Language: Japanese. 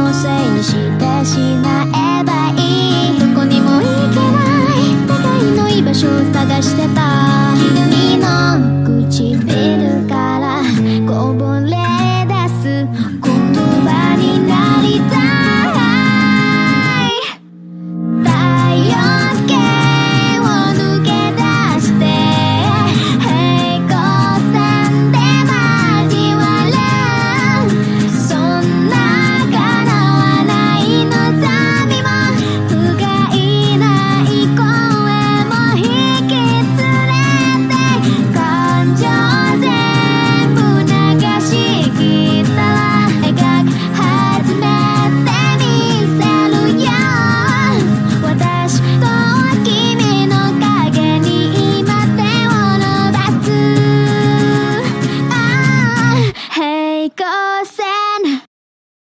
のせいにしてしまえばいい。どこにも行けない互いの居場所を探してた。